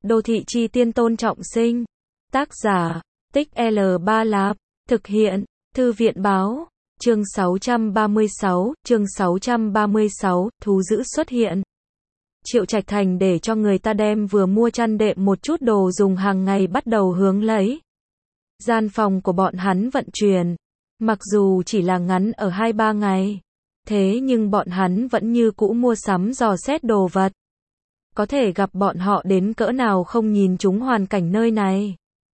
Đô thị chi tiên Tôn Trọng Sinh. Tác giả, Tích L Ba Lạp. Thực hiện, Thư viện báo. Chương 636, thú dữ xuất hiện. Triệu Trạch Thành để cho người ta đem vừa mua chăn đệm một chút đồ dùng hàng ngày bắt đầu hướng lấy. Gian phòng của bọn hắn vận chuyển. Mặc dù chỉ là ngắn ở 2-3 ngày. Thế nhưng bọn hắn vẫn như cũ mua sắm dò xét đồ vật. Có thể gặp bọn họ đến cỡ nào không nhìn chúng hoàn cảnh nơi này.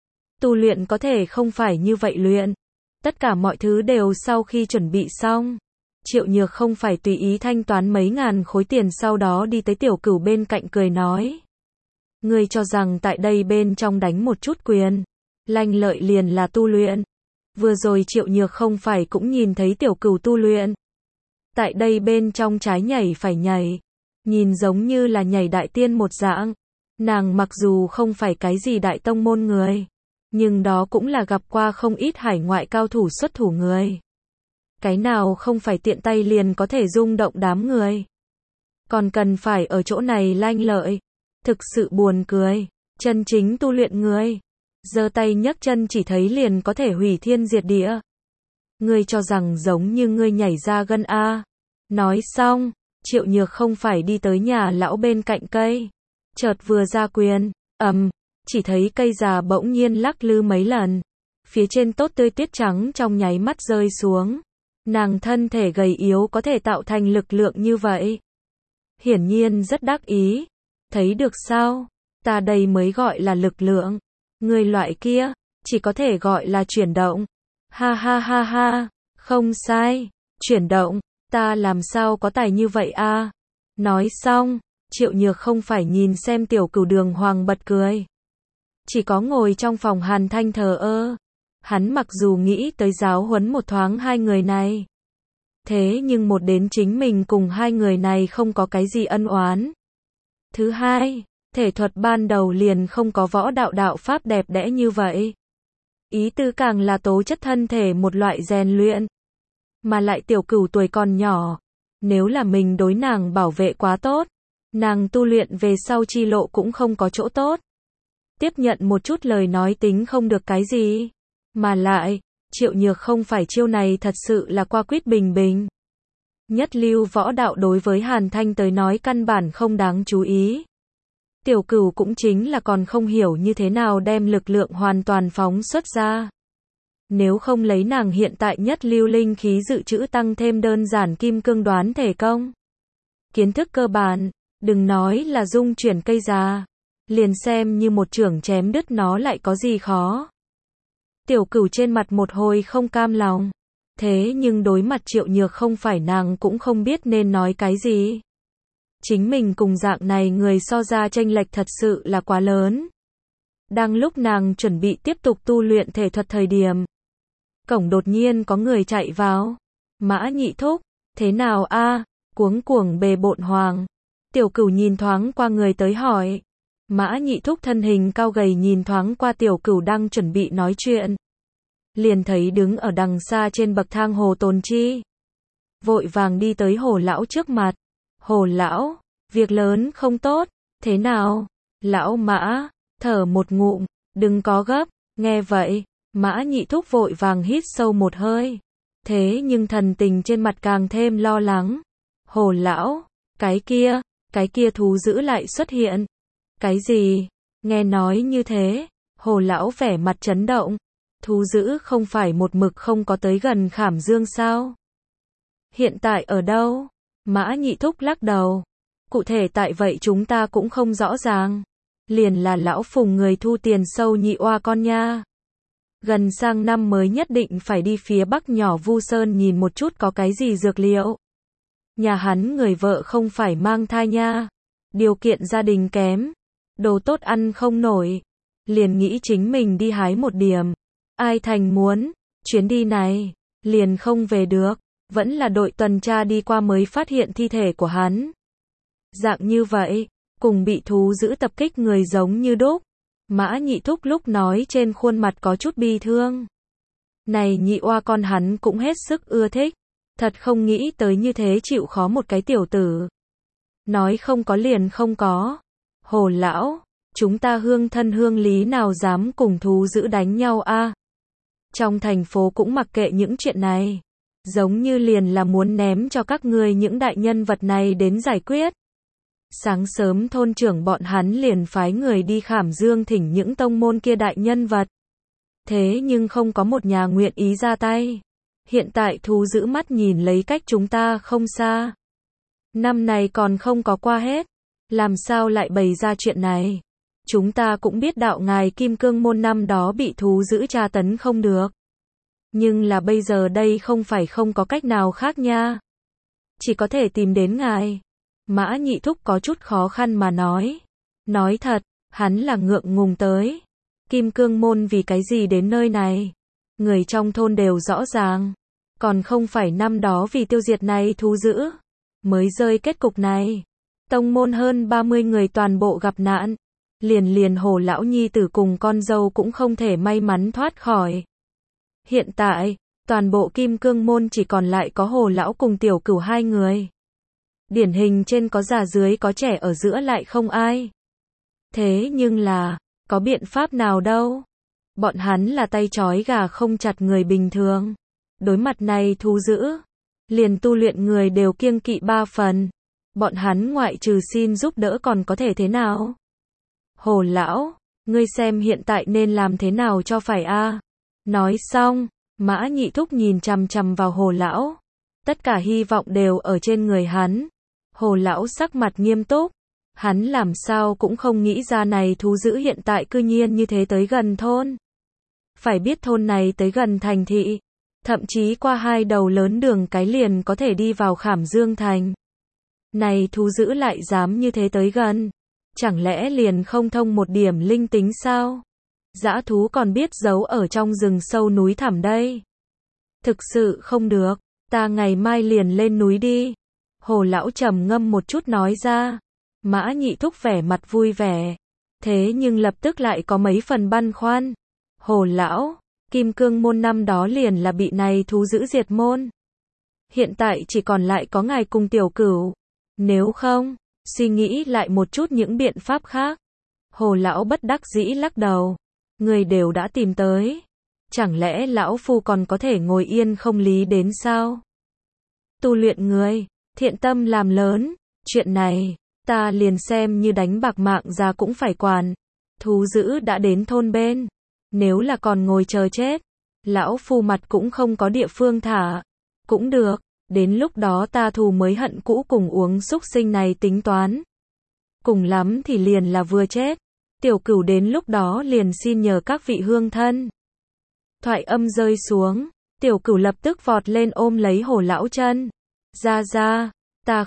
Tu luyện có thể không phải như vậy luyện. Tất cả mọi thứ đều sau khi chuẩn bị xong. Triệu Nhược không phải tùy ý thanh toán mấy ngàn khối tiền, sau đó đi tới Tiểu Cửu bên cạnh cười nói. Ngươi cho rằng tại đây bên trong đánh một chút quyền. Lanh lợi liền là tu luyện. Vừa rồi Triệu Nhược không phải cũng nhìn thấy Tiểu Cửu tu luyện. Tại đây bên trong trái nhảy phải nhảy. Nhìn giống như là nhảy đại tiên một dạng. Nàng mặc dù không phải cái gì đại tông môn người. Nhưng đó cũng là gặp qua không ít hải ngoại cao thủ xuất thủ người. Cái nào không phải tiện tay liền có thể rung động đám người. Còn cần phải ở chỗ này lanh lợi. Thực sự buồn cười. Chân chính tu luyện người. Giơ tay nhấc chân chỉ thấy liền có thể hủy thiên diệt địa. Ngươi cho rằng giống như ngươi nhảy ra gân a. Nói xong, Triệu Nhược không phải đi tới nhà lão bên cạnh cây. Chợt vừa ra quyền, chỉ thấy cây già bỗng nhiên lắc lư mấy lần. Phía trên tốt tươi tuyết trắng trong nháy mắt rơi xuống. Nàng thân thể gầy yếu có thể tạo thành lực lượng như vậy. Hiển nhiên rất đắc ý. Thấy được sao? Ta đây mới gọi là lực lượng. Người loại kia, chỉ có thể gọi là chuyển động. Ha ha ha ha, không sai, chuyển động, ta làm sao có tài như vậy a? Nói xong, Triệu Nhược không phải nhìn xem Tiểu Cửu đường hoàng bật cười. Chỉ có ngồi trong phòng Hàn Thanh thờ ơ. Hắn mặc dù nghĩ tới giáo huấn một thoáng hai người này. Thế nhưng một đến chính mình cùng hai người này không có cái gì ân oán. Thứ hai, thể thuật ban đầu liền không có võ đạo pháp đẹp đẽ như vậy. Ý tư càng là tố chất thân thể một loại rèn luyện. Mà lại Tiểu Cửu tuổi còn nhỏ. Nếu là mình đối nàng bảo vệ quá tốt, nàng tu luyện về sau chi lộ cũng không có chỗ tốt. Tiếp nhận một chút lời nói tính không được cái gì. Mà lại, Triệu Nhược không phải chiêu này thật sự là qua quýt bình bình. Nhất lưu võ đạo đối với Hàn Thanh tới nói căn bản không đáng chú ý. Tiểu Cửu cũng chính là còn không hiểu như thế nào đem lực lượng hoàn toàn phóng xuất ra. Nếu không lấy nàng hiện tại nhất lưu linh khí dự trữ tăng thêm đơn giản kim cương đoán thể công. Kiến thức cơ bản, đừng nói là dung chuyển cây già. Liền xem như một chưởng chém đứt nó lại có gì khó. Tiểu Cửu trên mặt một hồi không cam lòng. Thế nhưng đối mặt Triệu Nhược không phải nàng cũng không biết nên nói cái gì. Chính mình cùng dạng này người so ra chênh lệch thật sự là quá lớn. Đang lúc nàng chuẩn bị tiếp tục tu luyện thể thuật thời điểm. Cổng đột nhiên có người chạy vào. Mã Nhị Thúc, thế nào a? Cuống cuồng bề bộn hoàng. Tiểu Cửu nhìn thoáng qua người tới hỏi. Mã Nhị Thúc thân hình cao gầy nhìn thoáng qua Tiểu Cửu đang chuẩn bị nói chuyện. Liền thấy đứng ở đằng xa trên bậc thang Hồ Tồn Chi. Vội vàng đi tới Hồ lão trước mặt. Hồ lão, việc lớn không tốt, thế nào? Lão Mã, thở một ngụm, đừng có gấp, nghe vậy, Mã Nhị Thúc vội vàng hít sâu một hơi. Thế nhưng thần tình trên mặt càng thêm lo lắng. Hồ lão, cái kia thú dữ lại xuất hiện. Cái gì? Nghe nói như thế, Hồ lão vẻ mặt chấn động. Thú dữ không phải một mực không có tới gần Khảm Dương sao? Hiện tại ở đâu? Mã Nhị Thúc lắc đầu. Cụ thể tại vậy chúng ta cũng không rõ ràng. Liền là lão Phùng người thu tiền sâu nhị oa con nha. Gần sang năm mới nhất định phải đi phía Bắc nhỏ Vu Sơn nhìn một chút có cái gì dược liệu. Nhà hắn người vợ không phải mang thai nha. Điều kiện gia đình kém. Đồ tốt ăn không nổi. Liền nghĩ chính mình đi hái một điểm. Ai thành muốn, chuyến đi này, liền không về được. Vẫn là đội tuần tra đi qua mới phát hiện thi thể của hắn. Dạng như vậy, cùng bị thú dữ tập kích người giống như đúc. Mã Nhị Thúc lúc nói trên khuôn mặt có chút bi thương. Này nhị oa con hắn cũng hết sức ưa thích. Thật không nghĩ tới như thế chịu khó một cái tiểu tử. Nói không có liền không có. Hồ lão, Chúng ta hương thân hương lý nào dám cùng thú dữ đánh nhau a? Trong thành phố cũng mặc kệ những chuyện này. Giống như liền là muốn ném cho các ngươi những đại nhân vật này đến giải quyết. Sáng sớm thôn trưởng bọn hắn liền phái người đi Khảm Dương thỉnh những tông môn kia đại nhân vật. Thế nhưng không có một nhà nguyện ý ra tay. Hiện tại thú dữ mắt nhìn lấy cách chúng ta không xa. Năm này còn không có qua hết. Làm sao lại bày ra chuyện này? Chúng ta cũng biết đạo ngài Kim Cương Môn năm đó bị thú dữ tra tấn không được. Nhưng là bây giờ đây không phải không có cách nào khác nha. Chỉ có thể tìm đến ngài. Mã Nhị Thúc có chút khó khăn mà nói. Nói thật, hắn là ngượng ngùng tới. Kim Cương Môn vì cái gì đến nơi này? Người trong thôn đều rõ ràng. Còn không phải năm đó vì tiêu diệt này thú dữ. Mới rơi kết cục này. Tông môn hơn 30 người toàn bộ gặp nạn. Liền Hồ lão nhi tử cùng con dâu cũng không thể may mắn thoát khỏi. Hiện tại, toàn bộ Kim Cương Môn chỉ còn lại có Hồ lão cùng Tiểu Cửu hai người. Điển hình trên có già dưới có trẻ ở giữa lại không ai. Thế nhưng là, có biện pháp nào đâu. Bọn hắn là tay trói gà không chặt người bình thường. Đối mặt này thú dữ, liền tu luyện người đều kiêng kỵ 3 phần. Bọn hắn ngoại trừ xin giúp đỡ còn có thể thế nào? Hồ lão, ngươi xem hiện tại nên làm thế nào cho phải a? Nói xong, Mã Nhị Thúc nhìn chằm chằm vào Hồ lão. Tất cả hy vọng đều ở trên người hắn. Hồ lão sắc mặt nghiêm túc. Hắn làm sao cũng không nghĩ ra này thú dữ hiện tại cư nhiên như thế tới gần thôn. Phải biết thôn này tới gần thành thị. Thậm chí qua 2 đầu lớn đường cái liền có thể đi vào Khảm Dương thành. Này thú dữ lại dám như thế tới gần. Chẳng lẽ liền không thông một điểm linh tính sao? Dã thú còn biết giấu ở trong rừng sâu núi thẳm đây. Thực sự không được, ta ngày mai liền lên núi đi. Hồ lão trầm ngâm một chút nói ra. Mã Nhị Thúc vẻ mặt vui vẻ. Thế nhưng lập tức lại có mấy phần băn khoăn. Hồ lão, Kim Cương Môn năm đó liền là bị này thú dữ diệt môn. Hiện tại chỉ còn lại có ngài cùng Tiểu Cửu. Nếu không, suy nghĩ lại một chút những biện pháp khác. Hồ lão bất đắc dĩ lắc đầu. Người đều đã tìm tới. Chẳng lẽ lão phu còn có thể ngồi yên không lý đến sao? Tu luyện người, thiện tâm làm lớn. Chuyện này, ta liền xem như đánh bạc mạng ra cũng phải quản. Thú dữ đã đến thôn bên. Nếu là còn ngồi chờ chết, lão phu mặt cũng không có địa phương thả. Cũng được, đến lúc đó ta thù mới hận cũ cùng uống xúc sinh này tính toán. Cùng lắm thì liền là vừa chết. Tiểu Cửu đến lúc đó liền xin nhờ các vị hương thân. Thoại âm rơi xuống, Tiểu Cửu lập tức vọt lên ôm lấy Hồ lão chân. Ra, ta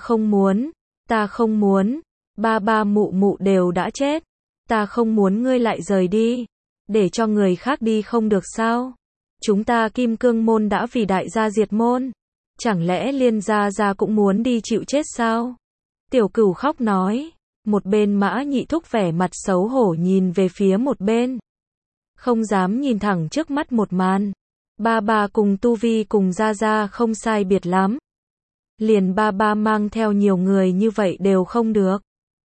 không muốn, ba mụ mụ đều đã chết. Ta không muốn ngươi lại rời đi. Để cho người khác đi không được sao? Chúng ta Kim Cương Môn đã vì đại gia diệt môn. Chẳng lẽ liên gia cũng muốn đi chịu chết sao? Tiểu Cửu khóc nói. Một bên Mã Nhị Thúc vẻ mặt xấu hổ nhìn về phía một bên. Không dám nhìn thẳng trước mắt một màn. Ba cùng tu vi cùng gia không sai biệt lắm. Liền ba mang theo nhiều người như vậy đều không được.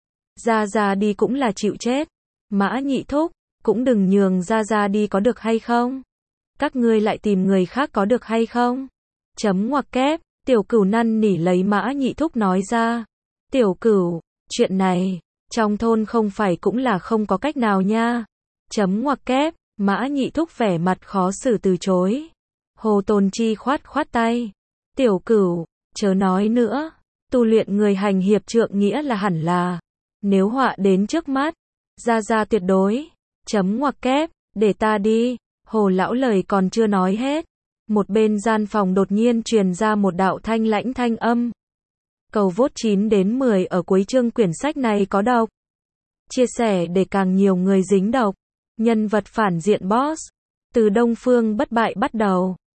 Gia đi cũng là chịu chết. Mã Nhị Thúc, cũng đừng nhường gia đi có được hay không? Các ngươi lại tìm người khác có được hay không? Chấm ngoặc kép, Tiểu Cửu năn nỉ lấy Mã Nhị Thúc nói ra. Tiểu Cửu, chuyện này, trong thôn không phải cũng là không có cách nào nha. Chấm ngoặc kép, Mã Nhị Thúc vẻ mặt khó xử từ chối. Hồ Tồn Chi khoát tay. Tiểu Cửu, chớ nói nữa. Tu luyện người hành hiệp trượng nghĩa là hẳn là. Nếu họa đến trước mắt, gia tuyệt đối. Chấm ngoặc kép, để ta đi. Hồ lão lời còn chưa nói hết. Một bên gian phòng đột nhiên truyền ra một đạo thanh lãnh thanh âm. Cầu vote 9 đến 10 ở cuối chương quyển sách này có độc. Chia sẻ để càng nhiều người dính độc. Nhân vật phản diện boss. Từ Đông Phương bất bại bắt đầu.